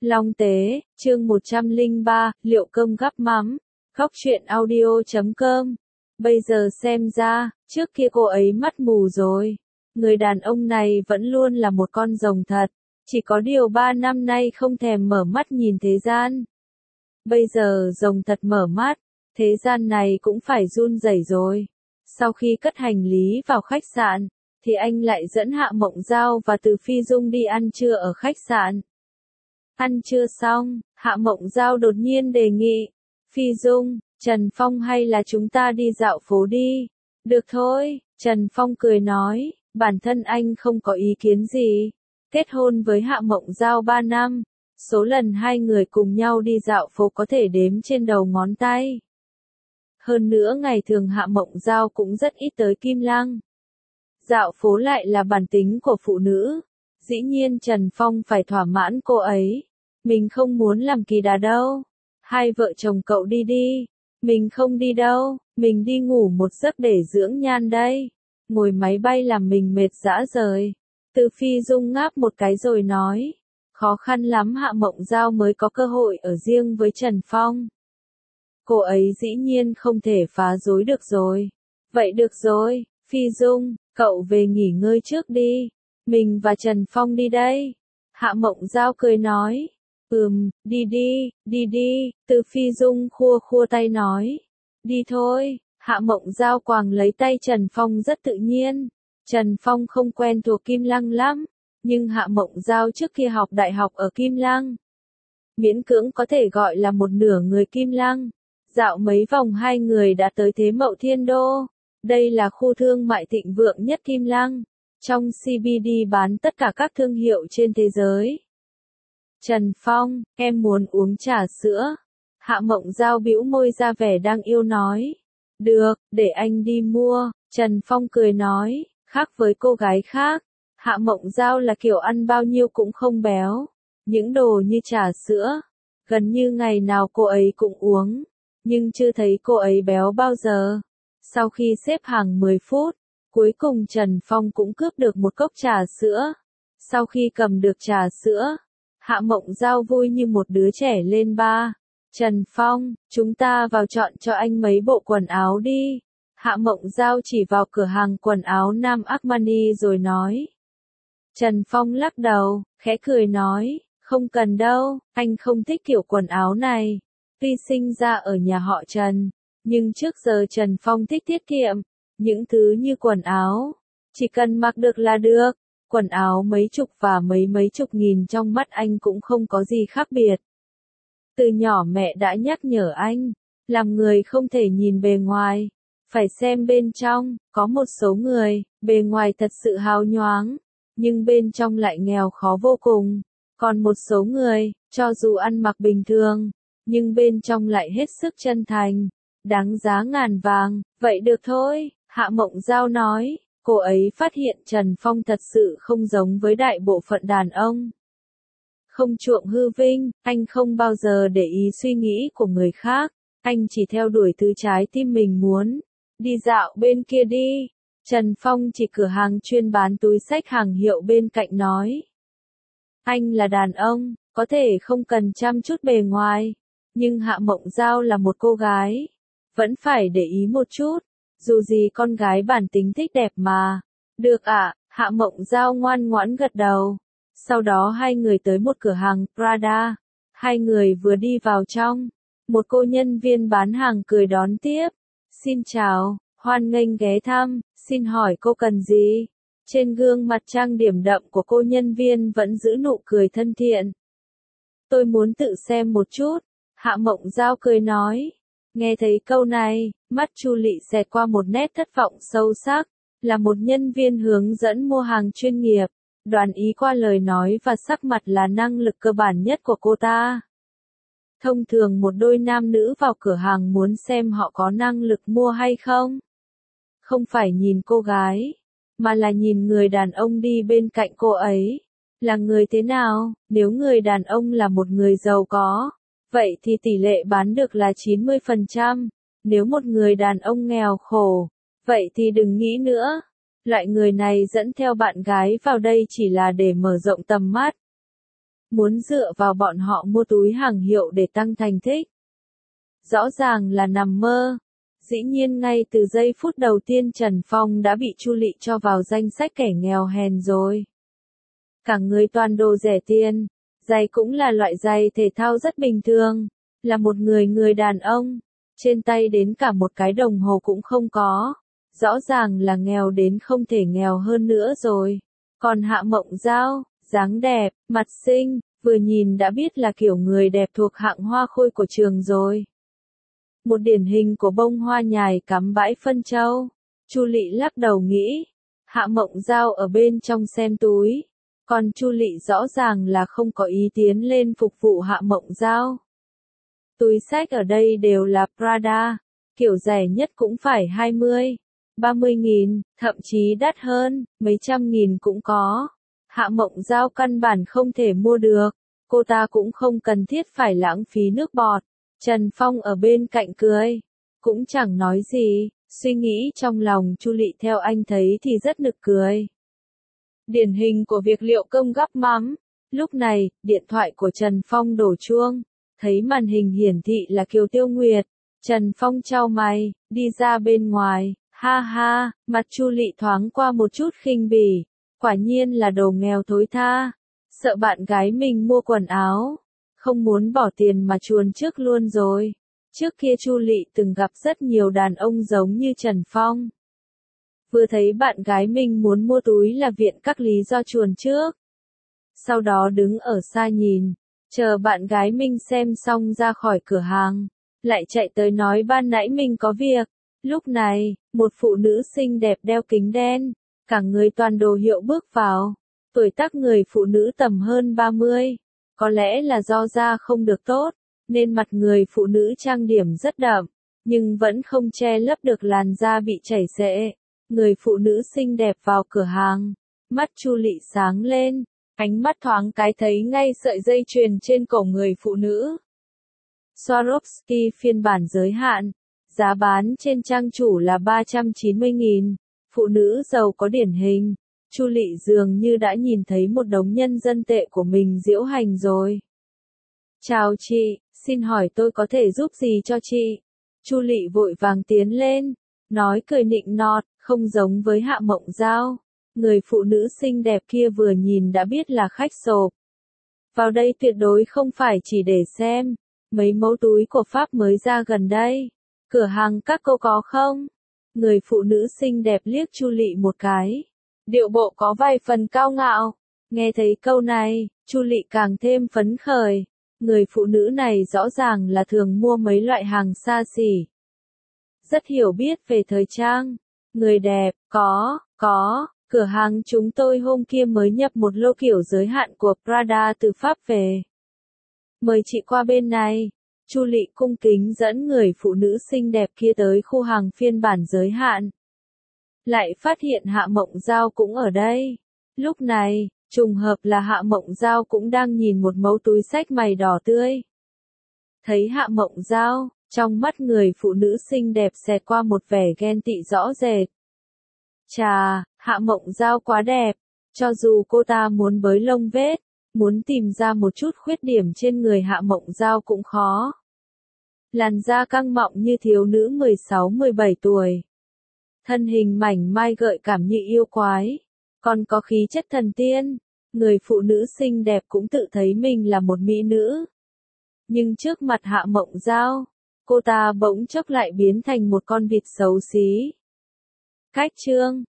Long Tế, chương 103, liệu cơm gắp mắm. Góc truyện audio.com. Bây giờ xem ra, trước kia cô ấy mắt mù rồi. Người đàn ông này vẫn luôn là một con rồng thật. Chỉ có điều 3 năm nay không thèm mở mắt nhìn thế gian. Bây giờ rồng thật mở mắt, thế gian này cũng phải run rẩy rồi. Sau khi cất hành lý vào khách sạn, thì anh lại dẫn Hạ Mộng Giao và Từ Phi Dung đi ăn trưa ở khách sạn. Ăn trưa xong, Hạ Mộng Giao đột nhiên đề nghị, Phi Dung, Trần Phong hay là chúng ta đi dạo phố đi? Được thôi, Trần Phong cười nói, bản thân anh không có ý kiến gì. Kết hôn với Hạ Mộng Giao 3 năm, số lần hai người cùng nhau đi dạo phố có thể đếm trên đầu ngón tay. Hơn nữa ngày thường Hạ Mộng Giao cũng rất ít tới Kim Lăng. Dạo phố lại là bản tính của phụ nữ. Dĩ nhiên Trần Phong phải thỏa mãn cô ấy. Mình không muốn làm kỳ đà đâu. Hai vợ chồng cậu đi đi. Mình không đi đâu, mình đi ngủ một giấc để dưỡng nhan đây. Ngồi máy bay làm mình mệt rã rời. Từ Phi Dung ngáp một cái rồi nói. Khó khăn lắm Hạ Mộng Giao mới có cơ hội ở riêng với Trần Phong. Cô ấy dĩ nhiên không thể phá rối được rồi. Vậy được rồi, Phi Dung, cậu về nghỉ ngơi trước đi. Mình và Trần Phong đi đây. Hạ Mộng Giao cười nói. Đi đi, Từ Phi Dung khua khua tay nói. Đi thôi, Hạ Mộng Giao quàng lấy tay Trần Phong rất tự nhiên. Trần Phong không quen thuộc Kim Lăng lắm, nhưng Hạ Mộng Giao trước kia học đại học ở Kim Lăng. Miễn cưỡng có thể gọi là một nửa người Kim Lăng. Dạo mấy vòng hai người đã tới Thế Mậu Thiên Đô. Đây là khu thương mại thịnh vượng nhất Kim Lăng. Trong CBD bán tất cả các thương hiệu trên thế giới. Trần Phong, em muốn uống trà sữa. Hạ Mộng Giao bĩu môi ra vẻ đang yêu nói. Được, để anh đi mua. Trần Phong cười nói, khác với cô gái khác. Hạ Mộng Giao là kiểu ăn bao nhiêu cũng không béo. Những đồ như trà sữa, gần như ngày nào cô ấy cũng uống. Nhưng chưa thấy cô ấy béo bao giờ. Sau khi xếp hàng 10 phút, cuối cùng Trần Phong cũng cướp được một cốc trà sữa. Sau khi cầm được trà sữa, Hạ Mộng Giao vui như một đứa trẻ lên ba. Trần Phong, chúng ta vào chọn cho anh mấy bộ quần áo đi. Hạ Mộng Giao chỉ vào cửa hàng quần áo Nam Armani rồi nói. Trần Phong lắc đầu, khẽ cười nói, không cần đâu, anh không thích kiểu quần áo này. Tuy sinh ra ở nhà họ Trần, nhưng trước giờ Trần Phong thích tiết kiệm. Những thứ như quần áo, chỉ cần mặc được là được. Quần áo mấy chục và mấy chục nghìn trong mắt anh cũng không có gì khác biệt. Từ nhỏ mẹ đã nhắc nhở anh, làm người không thể nhìn bề ngoài, phải xem bên trong. Có một số người, bề ngoài thật sự hào nhoáng, nhưng bên trong lại nghèo khó vô cùng. Còn một số người, cho dù ăn mặc bình thường, nhưng bên trong lại hết sức chân thành, đáng giá ngàn vàng. Vậy được thôi, Hạ Mộng Giao nói. Cô ấy phát hiện Trần Phong thật sự không giống với đại bộ phận đàn ông. Không chuộng hư vinh, anh không bao giờ để ý suy nghĩ của người khác. Anh chỉ theo đuổi thứ trái tim mình muốn. Đi dạo bên kia đi. Trần Phong chỉ cửa hàng chuyên bán túi xách hàng hiệu bên cạnh nói. Anh là đàn ông, có thể không cần chăm chút bề ngoài. Nhưng Hạ Mộng Giao là một cô gái. Vẫn phải để ý một chút. Dù gì con gái bản tính thích đẹp mà. Được ạ, Hạ Mộng Giao ngoan ngoãn gật đầu. Sau đó hai người tới một cửa hàng Prada. Hai người vừa đi vào trong. Một cô nhân viên bán hàng cười đón tiếp. Xin chào, hoan nghênh ghé thăm, xin hỏi cô cần gì? Trên gương mặt trang điểm đậm của cô nhân viên vẫn giữ nụ cười thân thiện. Tôi muốn tự xem một chút. Hạ Mộng Giao cười nói. Nghe thấy câu này, mắt Chu Lị xẹt qua một nét thất vọng sâu sắc. Là một nhân viên hướng dẫn mua hàng chuyên nghiệp. Đoán ý qua lời nói và sắc mặt là năng lực cơ bản nhất của cô ta. Thông thường một đôi nam nữ vào cửa hàng muốn xem họ có năng lực mua hay không. Không phải nhìn cô gái, mà là nhìn người đàn ông đi bên cạnh cô ấy. Là người thế nào? Nếu người đàn ông là một người giàu có, vậy thì tỷ lệ bán được là 90%. Nếu một người đàn ông nghèo khổ, vậy thì đừng nghĩ nữa. Loại người này dẫn theo bạn gái vào đây chỉ là để mở rộng tầm mắt. muốn dựa vào bọn họ mua túi hàng hiệu để tăng thành tích. Rõ ràng là nằm mơ. Dĩ nhiên ngay từ giây phút đầu tiên Trần Phong đã bị Chu Lệ cho vào danh sách kẻ nghèo hèn rồi. Cả người toàn đồ rẻ tiền, giày cũng là loại giày thể thao rất bình thường, là một người đàn ông, trên tay đến cả một cái đồng hồ cũng không có. Rõ ràng là nghèo đến không thể nghèo hơn nữa rồi. Còn Hạ Mộng Giao, dáng đẹp, mặt xinh, vừa nhìn đã biết là kiểu người đẹp thuộc hạng hoa khôi của trường rồi. Một điển hình của bông hoa nhài cắm bãi phân châu. Chu Lệ lắc đầu nghĩ, Hạ Mộng Giao ở bên trong xem túi, còn Chu Lệ rõ ràng là không có ý tiến lên phục vụ Hạ Mộng Giao. Túi xách ở đây đều là Prada, kiểu rẻ nhất cũng phải 20, 30 nghìn, thậm chí đắt hơn, mấy trăm nghìn cũng có. Hạ Mộng Giao căn bản không thể mua được, cô ta cũng không cần thiết phải lãng phí nước bọt. Trần Phong ở bên cạnh cười, cũng chẳng nói gì, suy nghĩ trong lòng Chu Lệ theo anh thấy thì rất nực cười. Điển hình của việc liệu công gắp mắm. Lúc này, điện thoại của Trần Phong đổ chuông, thấy màn hình hiển thị là Kiều Tiêu Nguyệt. Trần Phong chau mày, đi ra bên ngoài, ha ha, mặt Chu Lệ thoáng qua một chút khinh bỉ, quả nhiên là đồ nghèo thối tha, sợ bạn gái mình mua quần áo, không muốn bỏ tiền mà chuồn trước luôn rồi. Trước kia Chu Lệ từng gặp rất nhiều đàn ông giống như Trần Phong. Vừa thấy bạn gái mình muốn mua túi là viện các lý do chuồn trước. Sau đó đứng ở xa nhìn, chờ bạn gái mình xem xong ra khỏi cửa hàng, lại chạy tới nói ban nãy mình có việc. Lúc này, một phụ nữ xinh đẹp đeo kính đen, cả người toàn đồ hiệu bước vào. Tuổi tác người phụ nữ tầm hơn 30. Có lẽ là do da không được tốt, nên mặt người phụ nữ trang điểm rất đậm, nhưng vẫn không che lấp được làn da bị chảy xệ. Người phụ nữ xinh đẹp vào cửa hàng, mắt Chu Lệ sáng lên, ánh mắt thoáng cái thấy ngay sợi dây chuyền trên cổ người phụ nữ. Swarovski phiên bản giới hạn, giá bán trên trang chủ là 390.000, phụ nữ giàu có điển hình. Chu Lệ dường như đã nhìn thấy một đống nhân dân tệ của mình diễu hành rồi. Chào chị, xin hỏi tôi có thể giúp gì cho chị? Chu Lệ vội vàng tiến lên, nói cười nịnh nọt, không giống với Hạ Mộng Giao. Người phụ nữ xinh đẹp kia vừa nhìn đã biết là khách sộp. Vào đây tuyệt đối không phải chỉ để xem mấy mẫu túi của Pháp mới ra gần đây. Cửa hàng các cô có không? Người phụ nữ xinh đẹp liếc Chu Lệ một cái. Điệu bộ có vài phần cao ngạo. Nghe thấy câu này, Chu Lệ càng thêm phấn khởi. Người phụ nữ này rõ ràng là thường mua mấy loại hàng xa xỉ. Rất hiểu biết về thời trang. Người đẹp, có, cửa hàng chúng tôi hôm kia mới nhập một lô kiểu giới hạn của Prada từ Pháp về. Mời chị qua bên này. Chu Lệ cung kính dẫn người phụ nữ xinh đẹp kia tới khu hàng phiên bản giới hạn. Lại phát hiện Hạ Mộng Giao cũng ở đây. Lúc này, trùng hợp là Hạ Mộng Giao cũng đang nhìn một mẫu túi xách mày đỏ tươi. Thấy Hạ Mộng Giao, trong mắt người phụ nữ xinh đẹp xẹt qua một vẻ ghen tị rõ rệt. Chà, Hạ Mộng Giao quá đẹp, cho dù cô ta muốn bới lông vết, muốn tìm ra một chút khuyết điểm trên người Hạ Mộng Giao cũng khó. Làn da căng mọng như thiếu nữ 16-17 tuổi. Thân hình mảnh mai gợi cảm như yêu quái, còn có khí chất thần tiên. Người phụ nữ xinh đẹp cũng tự thấy mình là một mỹ nữ. Nhưng trước mặt Hạ Mộng Giao, cô ta bỗng chốc lại biến thành một con vịt xấu xí. Cách chương